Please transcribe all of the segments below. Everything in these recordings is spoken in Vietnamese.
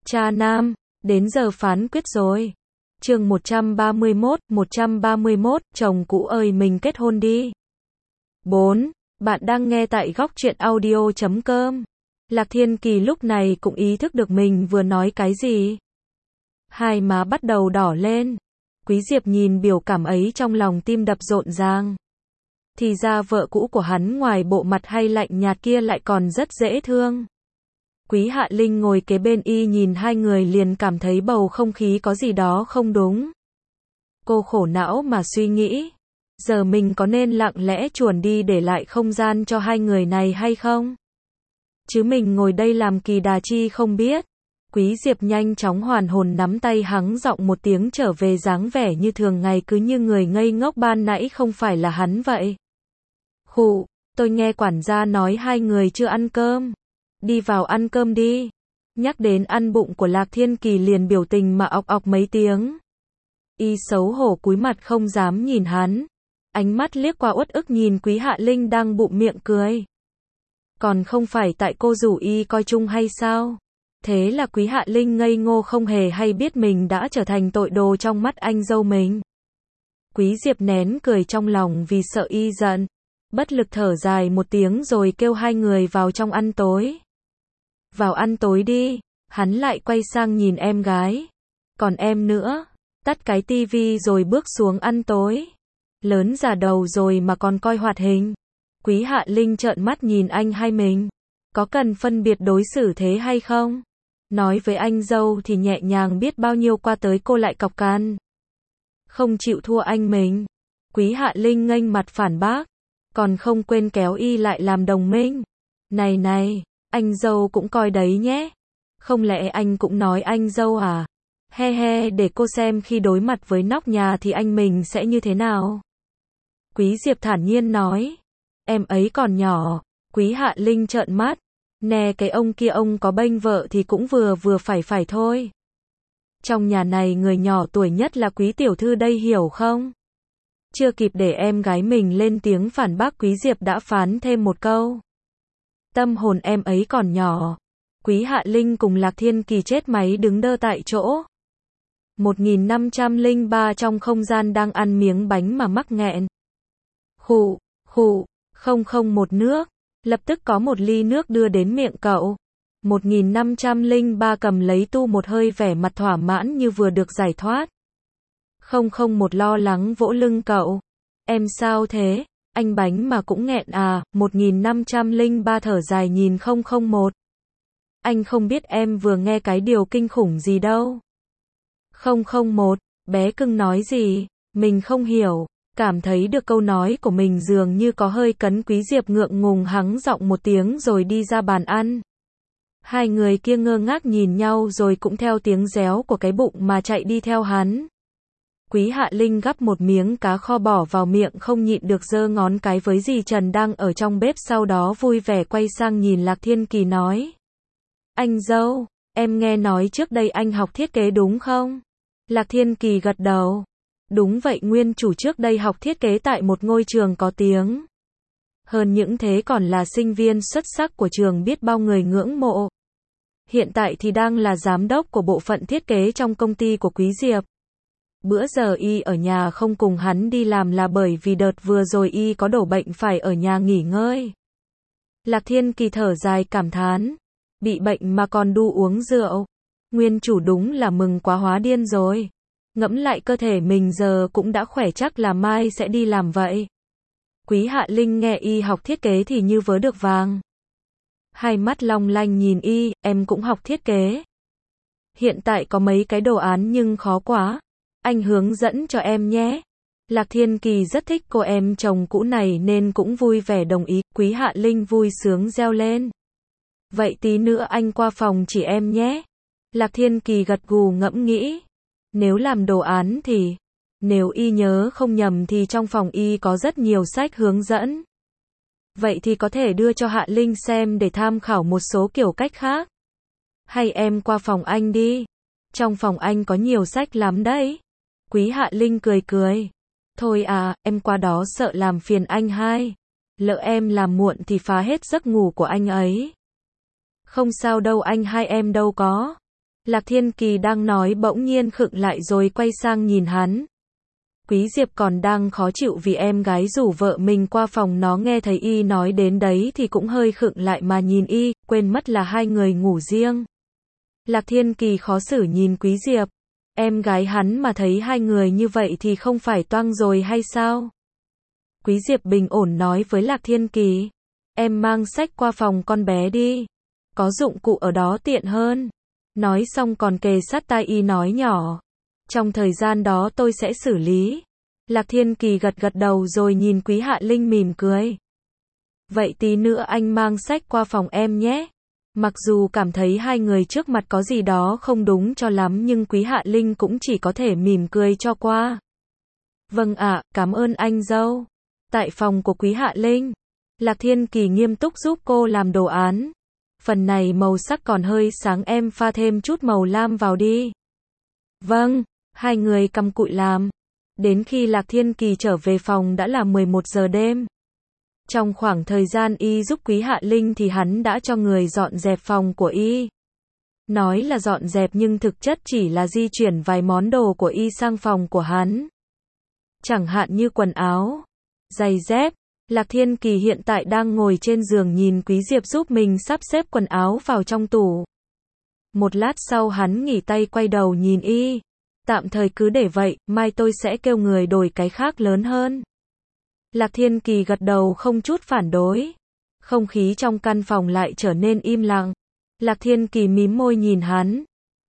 Cha nam, đến giờ phán quyết rồi. Chương 131, chồng cũ ơi mình kết hôn đi. 4. Bạn đang nghe tại góc truyện audio.com. Lạc Thiên Kỳ lúc này cũng ý thức được mình vừa nói cái gì. Hai má bắt đầu đỏ lên. Quý Diệp nhìn biểu cảm ấy trong lòng tim đập rộn ràng. Thì ra vợ cũ của hắn ngoài bộ mặt hay lạnh nhạt kia lại còn rất dễ thương. Quý Hạ Linh ngồi kế bên y nhìn hai người liền cảm thấy bầu không khí có gì đó không đúng. Cô khổ não mà suy nghĩ, giờ mình có nên lặng lẽ chuồn đi để lại không gian cho hai người này hay không? Chứ mình ngồi đây làm kỳ đà chi không biết. Quý Diệp nhanh chóng hoàn hồn nắm tay hắng giọng một tiếng trở về dáng vẻ như thường ngày cứ như người ngây ngốc ban nãy không phải là hắn vậy. Khụ, tôi nghe quản gia nói hai người chưa ăn cơm. Đi vào ăn cơm đi. Nhắc đến ăn bụng của Lạc Thiên Kỳ liền biểu tình mà ọc ọc mấy tiếng. Y xấu hổ cúi mặt không dám nhìn hắn. Ánh mắt liếc qua uất ức nhìn Quý Hạ Linh đang bụng miệng cười. Còn không phải tại cô rủ y coi chung hay sao? Thế là Quý Hạ Linh ngây ngô không hề hay biết mình đã trở thành tội đồ trong mắt anh dâu mình. Quý Diệp nén cười trong lòng vì sợ y giận. Bất lực thở dài một tiếng rồi kêu hai người vào trong ăn tối. Vào ăn tối đi, hắn lại quay sang nhìn em gái. Còn em nữa, tắt cái tivi rồi bước xuống ăn tối. Lớn già đầu rồi mà còn coi hoạt hình. Quý Hạ Linh trợn mắt nhìn anh hai mình. Có cần phân biệt đối xử thế hay không? Nói với anh dâu thì nhẹ nhàng biết bao nhiêu qua tới cô lại cọc can. Không chịu thua anh mình. Quý Hạ Linh nghênh mặt phản bác. Còn không quên kéo y lại làm đồng minh. Này này, anh dâu cũng coi đấy nhé. Không lẽ anh cũng nói anh dâu à? He he, để cô xem khi đối mặt với nóc nhà thì anh mình sẽ như thế nào. Quý Diệp thản nhiên nói. Em ấy còn nhỏ. Quý Hạ Linh trợn mắt. Nè cái ông kia ông có bênh vợ thì cũng vừa vừa phải thôi. Trong nhà này người nhỏ tuổi nhất là Quý tiểu thư đây hiểu không? Chưa kịp để em gái mình lên tiếng phản bác Quý Diệp đã phán thêm một câu. Tâm hồn em ấy còn nhỏ. Quý Hạ Linh cùng Lạc Thiên Kỳ chết máy đứng đơ tại chỗ. 1503 trong không gian đang ăn miếng bánh mà mắc nghẹn. Khụ, khụ, không một nước. Lập tức có một ly nước đưa đến miệng cậu. 1503 cầm lấy tu một hơi vẻ mặt thỏa mãn như vừa được giải thoát. Một lo lắng vỗ lưng cậu. Em sao thế? Anh bánh mà cũng nghẹn à? 1503 thở dài nhìn 001. Anh không biết em vừa nghe cái điều kinh khủng gì đâu. 001, bé cưng nói gì? Mình không hiểu. Cảm thấy được câu nói của mình dường như có hơi cấn. Quý Diệp ngượng ngùng hắng giọng một tiếng rồi đi ra bàn ăn. Hai người kia ngơ ngác nhìn nhau rồi cũng theo tiếng réo của cái bụng mà chạy đi theo hắn. Quý Hạ Linh gắp một miếng cá kho bỏ vào miệng không nhịn được giơ ngón cái với dì Trần đang ở trong bếp, sau đó vui vẻ quay sang nhìn Lạc Thiên Kỳ nói. Anh dâu, em nghe nói trước đây anh học thiết kế đúng không? Lạc Thiên Kỳ gật đầu. Đúng vậy, nguyên chủ trước đây học thiết kế tại một ngôi trường có tiếng. Hơn những thế còn là sinh viên xuất sắc của trường biết bao người ngưỡng mộ. Hiện tại thì đang là giám đốc của bộ phận thiết kế trong công ty của Quý Diệp. Bữa giờ y ở nhà không cùng hắn đi làm là bởi vì đợt vừa rồi y có đổ bệnh phải ở nhà nghỉ ngơi. Lạc Thiên Kỳ thở dài cảm thán. Bị bệnh mà còn đu uống rượu. Nguyên chủ đúng là mừng quá hóa điên rồi. Ngẫm lại cơ thể mình giờ cũng đã khỏe, chắc là mai sẽ đi làm vậy. Quý Hạ Linh nghe y học thiết kế thì như vớ được vàng. Hai mắt long lanh nhìn y, em cũng học thiết kế. Hiện tại có mấy cái đồ án nhưng khó quá. Anh hướng dẫn cho em nhé. Lạc Thiên Kỳ rất thích cô em chồng cũ này nên cũng vui vẻ đồng ý. Quý Hạ Linh vui sướng reo lên. Vậy tí nữa anh qua phòng chỉ em nhé. Lạc Thiên Kỳ gật gù ngẫm nghĩ. Nếu làm đồ án thì, nếu y nhớ không nhầm thì trong phòng y có rất nhiều sách hướng dẫn. Vậy thì có thể đưa cho Hạ Linh xem để tham khảo một số kiểu cách khác. Hay em qua phòng anh đi. Trong phòng anh có nhiều sách lắm đấy. Quý Hạ Linh cười cười. Thôi à, em qua đó sợ làm phiền anh hai. Lỡ em làm muộn thì phá hết giấc ngủ của anh ấy. Không sao đâu anh hai, em đâu có. Lạc Thiên Kỳ đang nói bỗng nhiên khựng lại rồi quay sang nhìn hắn. Quý Diệp còn đang khó chịu vì em gái rủ vợ mình qua phòng nó nghe thấy y nói đến đấy thì cũng hơi khựng lại mà nhìn y, quên mất là hai người ngủ riêng. Lạc Thiên Kỳ khó xử nhìn Quý Diệp. Em gái hắn mà thấy hai người như vậy thì không phải toang rồi hay sao? Quý Diệp bình ổn nói với Lạc Thiên Kỳ. Em mang sách qua phòng con bé đi. Có dụng cụ ở đó tiện hơn. Nói xong còn kề sát tai y nói nhỏ. Trong thời gian đó tôi sẽ xử lý. Lạc Thiên Kỳ gật gật đầu rồi nhìn Quý Hạ Linh mỉm cười. Vậy tí nữa anh mang sách qua phòng em nhé. Mặc dù cảm thấy hai người trước mặt có gì đó không đúng cho lắm nhưng Quý Hạ Linh cũng chỉ có thể mỉm cười cho qua. Vâng ạ, cảm ơn anh dâu. Tại phòng của Quý Hạ Linh, Lạc Thiên Kỳ nghiêm túc giúp cô làm đồ án. Phần này màu sắc còn hơi sáng em pha thêm chút màu lam vào đi. Vâng, hai người cặm cụi làm. Đến khi Lạc Thiên Kỳ trở về phòng đã là 11 giờ đêm. Trong khoảng thời gian y giúp Quý Hạ Linh thì hắn đã cho người dọn dẹp phòng của y. Nói là dọn dẹp nhưng thực chất chỉ là di chuyển vài món đồ của y sang phòng của hắn. Chẳng hạn như quần áo, giày dép. Lạc Thiên Kỳ hiện tại đang ngồi trên giường nhìn Quý Diệp giúp mình sắp xếp quần áo vào trong tủ. Một lát sau hắn nghỉ tay quay đầu nhìn y. Tạm thời cứ để vậy, mai tôi sẽ kêu người đổi cái khác lớn hơn. Lạc Thiên Kỳ gật đầu không chút phản đối. Không khí trong căn phòng lại trở nên im lặng. Lạc Thiên Kỳ mím môi nhìn hắn.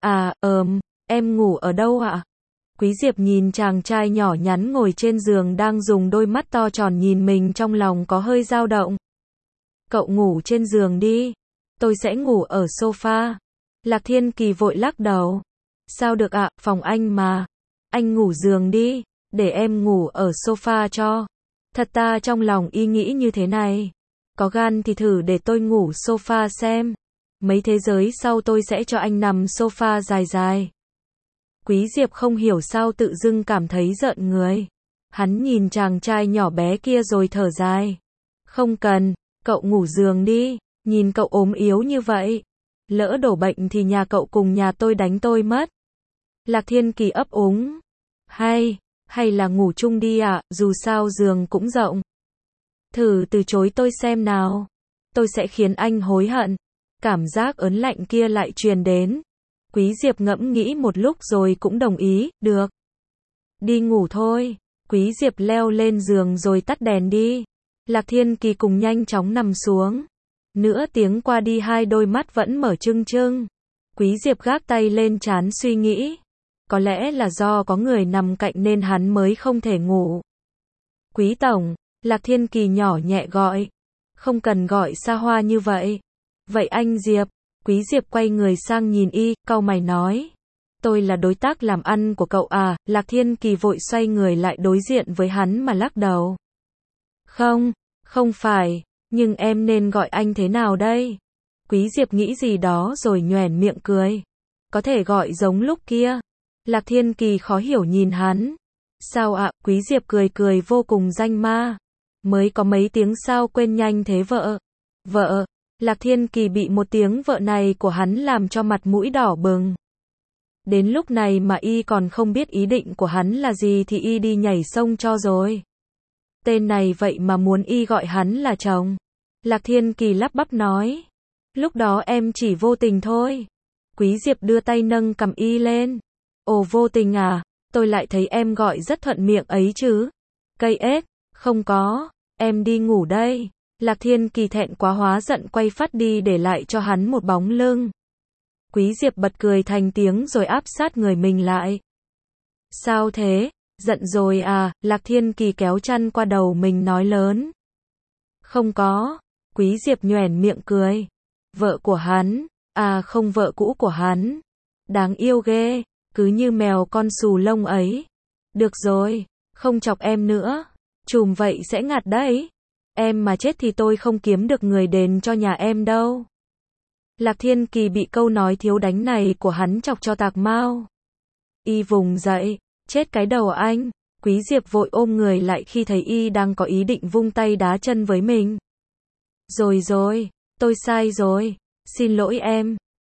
Em ngủ ở đâu ạ? Quý Diệp nhìn chàng trai nhỏ nhắn ngồi trên giường đang dùng đôi mắt to tròn nhìn mình trong lòng có hơi dao động. Cậu ngủ trên giường đi. Tôi sẽ ngủ ở sofa. Lạc Thiên Kỳ vội lắc đầu. Sao được ạ, phòng anh mà. Anh ngủ giường đi, để em ngủ ở sofa cho. Thật ta trong lòng y nghĩ như thế này. Có gan thì thử để tôi ngủ sofa xem. Mấy thế giới sau tôi sẽ cho anh nằm sofa dài dài. Quý Diệp không hiểu sao tự dưng cảm thấy rợn người. Hắn nhìn chàng trai nhỏ bé kia rồi thở dài. Không cần, cậu ngủ giường đi, nhìn cậu ốm yếu như vậy. Lỡ đổ bệnh thì nhà cậu cùng nhà tôi đánh tôi mất. Lạc Thiên Kỳ ấp úng. Hay là ngủ chung đi ạ, dù sao giường cũng rộng. Thử từ chối tôi xem nào. Tôi sẽ khiến anh hối hận. Cảm giác ớn lạnh kia lại truyền đến. Quý Diệp ngẫm nghĩ một lúc rồi cũng đồng ý, được. Đi ngủ thôi. Quý Diệp leo lên giường rồi tắt đèn đi. Lạc Thiên Kỳ cùng nhanh chóng nằm xuống. Nửa tiếng qua đi hai đôi mắt vẫn mở trưng trưng. Quý Diệp gác tay lên trán suy nghĩ. Có lẽ là do có người nằm cạnh nên hắn mới không thể ngủ. Quý tổng, Lạc Thiên Kỳ nhỏ nhẹ gọi. Không cần gọi xa hoa như vậy. Vậy anh Diệp. Quý Diệp quay người sang nhìn y, cau mày nói. Tôi là đối tác làm ăn của cậu à, Lạc Thiên Kỳ vội xoay người lại đối diện với hắn mà lắc đầu. Không phải, nhưng em nên gọi anh thế nào đây? Quý Diệp nghĩ gì đó rồi nhoẻn miệng cười. Có thể gọi giống lúc kia. Lạc Thiên Kỳ khó hiểu nhìn hắn. Sao ạ? Quý Diệp cười cười vô cùng danh ma. Mới có mấy tiếng sao quên nhanh thế vợ? Vợ? Lạc Thiên Kỳ bị một tiếng vợ này của hắn làm cho mặt mũi đỏ bừng. Đến lúc này mà y còn không biết ý định của hắn là gì thì y đi nhảy sông cho rồi. Tên này vậy mà muốn y gọi hắn là chồng. Lạc Thiên Kỳ lắp bắp nói. Lúc đó em chỉ vô tình thôi. Quý Diệp đưa tay nâng cằm y lên. Ồ vô tình à, tôi lại thấy em gọi rất thuận miệng ấy chứ. Cây ếch, không có, em đi ngủ đây. Lạc Thiên Kỳ thẹn quá hóa giận quay phát đi để lại cho hắn một bóng lưng. Quý Diệp bật cười thành tiếng rồi áp sát người mình lại. Sao thế, giận rồi à, Lạc Thiên Kỳ kéo chăn qua đầu mình nói lớn. Không có, Quý Diệp nhoẻn miệng cười. Vợ của hắn, à không vợ cũ của hắn. Đáng yêu ghê, cứ như mèo con xù lông ấy. Được rồi, không chọc em nữa, chùm vậy sẽ ngạt đấy. Em mà chết thì tôi không kiếm được người đền cho nhà em đâu. Lạc Thiên Kỳ bị câu nói thiếu đánh này của hắn chọc cho tạc mau. Y vùng dậy, chết cái đầu anh. Quý Diệp vội ôm người lại khi thấy y đang có ý định vung tay đá chân với mình. Rồi, tôi sai rồi, xin lỗi em.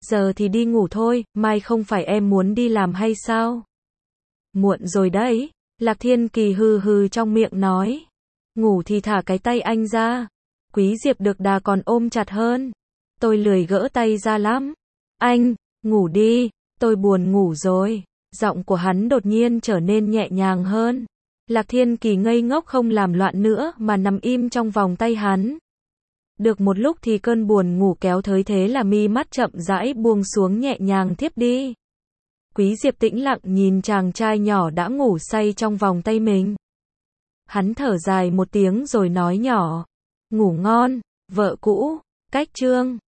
Giờ thì đi ngủ thôi, mai không phải em muốn đi làm hay sao? Muộn rồi đấy. Lạc Thiên Kỳ hừ hừ trong miệng nói. Ngủ thì thả cái tay anh ra. Quý Diệp được đà còn ôm chặt hơn. Tôi lười gỡ tay ra lắm. Anh, ngủ đi, tôi buồn ngủ rồi. Giọng của hắn đột nhiên trở nên nhẹ nhàng hơn. Lạc Thiên Kỳ ngây ngốc không làm loạn nữa mà nằm im trong vòng tay hắn. Được một lúc thì cơn buồn ngủ kéo tới thế là mi mắt chậm rãi buông xuống nhẹ nhàng thiếp đi. Quý Diệp tĩnh lặng nhìn chàng trai nhỏ đã ngủ say trong vòng tay mình. Hắn thở dài một tiếng rồi nói nhỏ. Ngủ ngon, vợ cũ. Cách chương